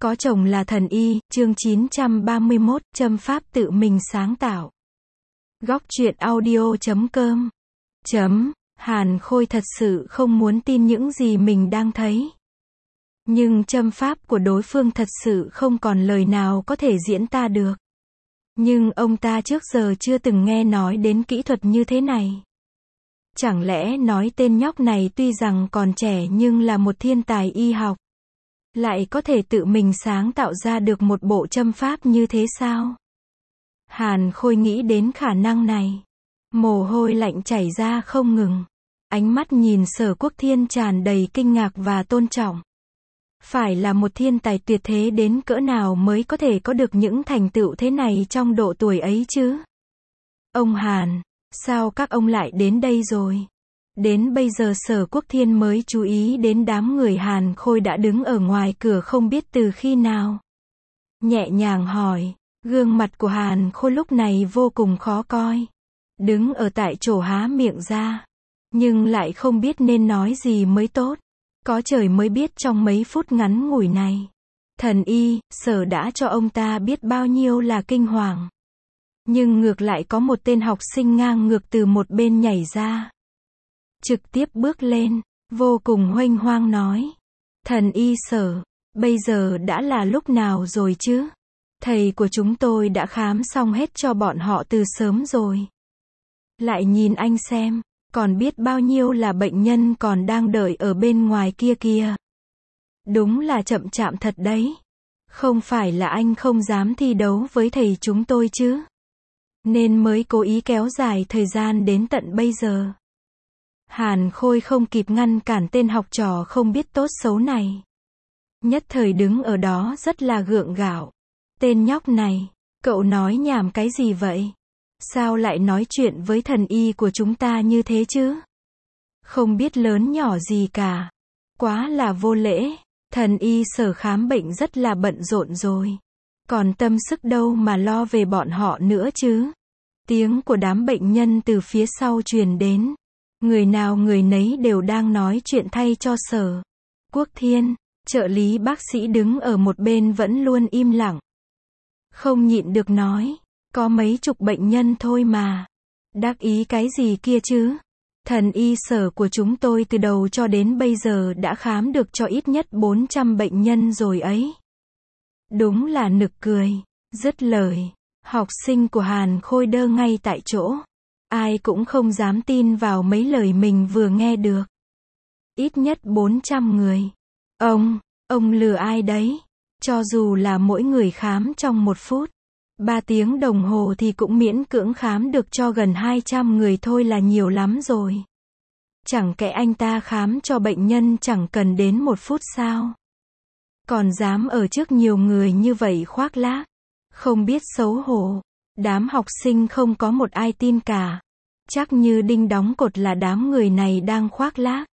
Có chồng là thần y, chương 931, châm pháp tự mình sáng tạo. Góc truyện audio.com. Hàn Khôi thật sự không muốn tin những gì mình đang thấy. Nhưng châm pháp của đối phương thật sự không còn lời nào có thể diễn tả được. Nhưng ông ta trước giờ chưa từng nghe nói đến kỹ thuật như thế này. Chẳng lẽ nói tên nhóc này tuy rằng còn trẻ nhưng là một thiên tài y học, lại có thể tự mình sáng tạo ra được một bộ châm pháp như thế sao? Hàn Khôi nghĩ đến khả năng này. Mồ hôi lạnh chảy ra không ngừng. Ánh mắt nhìn Sở Quốc Thiên tràn đầy kinh ngạc và tôn trọng. Phải là một thiên tài tuyệt thế đến cỡ nào mới có thể có được những thành tựu thế này trong độ tuổi ấy chứ? Ông Hàn, sao các ông lại đến đây rồi? Đến bây giờ Sở Quốc Thiên mới chú ý đến đám người Hàn Khôi đã đứng ở ngoài cửa không biết từ khi nào. Nhẹ nhàng hỏi, gương mặt của Hàn Khôi lúc này vô cùng khó coi. Đứng ở tại chỗ há miệng ra, nhưng lại không biết nên nói gì mới tốt. Có trời mới biết trong mấy phút ngắn ngủi này, thần y, Sở đã cho ông ta biết bao nhiêu là kinh hoàng. Nhưng ngược lại có một tên học sinh ngang ngược từ một bên nhảy ra. Trực tiếp bước lên, vô cùng huênh hoang nói. Thần y Sở, bây giờ đã là lúc nào rồi chứ? Thầy của chúng tôi đã khám xong hết cho bọn họ từ sớm rồi. Lại nhìn anh xem, còn biết bao nhiêu là bệnh nhân còn đang đợi ở bên ngoài kia kìa. Đúng là chậm chạp thật đấy. Không phải là anh không dám thi đấu với thầy chúng tôi chứ? Nên mới cố ý kéo dài thời gian đến tận bây giờ. Hàn Khôi không kịp ngăn cản tên học trò không biết tốt xấu này. Nhất thời đứng ở đó rất là gượng gạo. Tên nhóc này, cậu nói nhảm cái gì vậy? Sao lại nói chuyện với thần y của chúng ta như thế chứ? Không biết lớn nhỏ gì cả. Quá là vô lễ. Thần y Sở khám bệnh rất là bận rộn rồi. Còn tâm sức đâu mà lo về bọn họ nữa chứ? Tiếng của đám bệnh nhân từ phía sau truyền đến. Người nào người nấy đều đang nói chuyện thay cho Sở Quốc Thiên. Trợ lý bác sĩ đứng ở một bên vẫn luôn im lặng. Không nhịn được nói, có mấy chục bệnh nhân thôi mà. Đắc ý cái gì kia chứ? Thần y Sở của chúng tôi từ đầu cho đến bây giờ đã khám được cho ít nhất 400 bệnh nhân rồi ấy. Đúng là nực cười. Dứt lời, học sinh của Hàn Khôi đơ ngay tại chỗ. Ai cũng không dám tin vào mấy lời mình vừa nghe được. Ít nhất 400 người. Ông lừa ai đấy? Cho dù là mỗi người khám trong 1 phút, 3 tiếng đồng hồ thì cũng miễn cưỡng khám được cho gần 200 người thôi là nhiều lắm rồi. Chẳng kẽ anh ta khám cho bệnh nhân chẳng cần đến 1 phút sao? Còn dám ở trước nhiều người như vậy khoác lác, không biết xấu hổ. Đám học sinh không có một ai tin cả. Chắc như đinh đóng cột là đám người này đang khoác lác.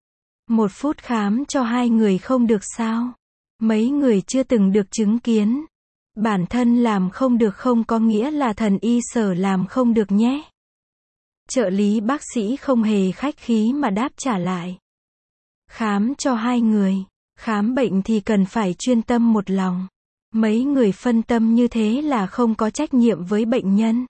1 phút khám cho 2 người không được sao? Mấy người chưa từng được chứng kiến. Bản thân làm không được không có nghĩa là thần y Sở làm không được nhé. Trợ lý bác sĩ không hề khách khí mà đáp trả lại. Khám cho 2 người. Khám bệnh thì cần phải chuyên tâm một lòng. Mấy người phân tâm như thế là không có trách nhiệm với bệnh nhân.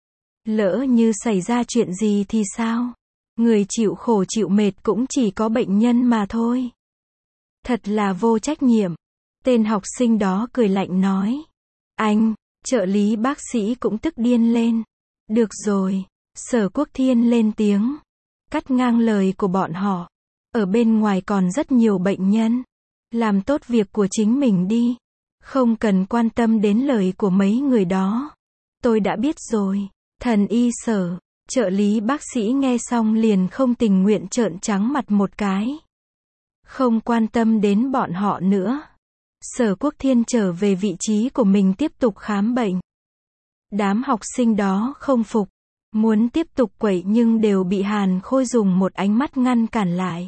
Lỡ như xảy ra chuyện gì thì sao? Người chịu khổ chịu mệt cũng chỉ có bệnh nhân mà thôi. Thật là vô trách nhiệm. Tên học sinh đó cười lạnh nói. Anh, trợ lý bác sĩ cũng tức điên lên. Được rồi, Sở Quốc Thiên lên tiếng. Cắt ngang lời của bọn họ. Ở bên ngoài còn rất nhiều bệnh nhân. Làm tốt việc của chính mình đi. Không cần quan tâm đến lời của mấy người đó. Tôi đã biết rồi. Thần y Sở, trợ lý bác sĩ nghe xong liền không tình nguyện trợn trắng mặt một cái. Không quan tâm đến bọn họ nữa. Sở Quốc Thiên trở về vị trí của mình tiếp tục khám bệnh. Đám học sinh đó không phục. Muốn tiếp tục quậy nhưng đều bị Hàn Khôi dùng một ánh mắt ngăn cản lại.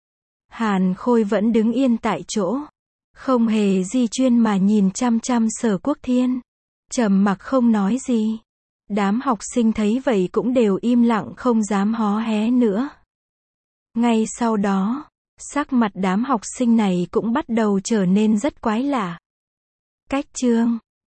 Hàn Khôi vẫn đứng yên tại chỗ. Không hề di chuyển mà nhìn chăm chăm Sở Quốc Thiên. Trầm mặc không nói gì. Đám học sinh thấy vậy cũng đều im lặng không dám hó hé nữa. Ngay sau đó, sắc mặt đám học sinh này cũng bắt đầu trở nên rất quái lạ. Cách chương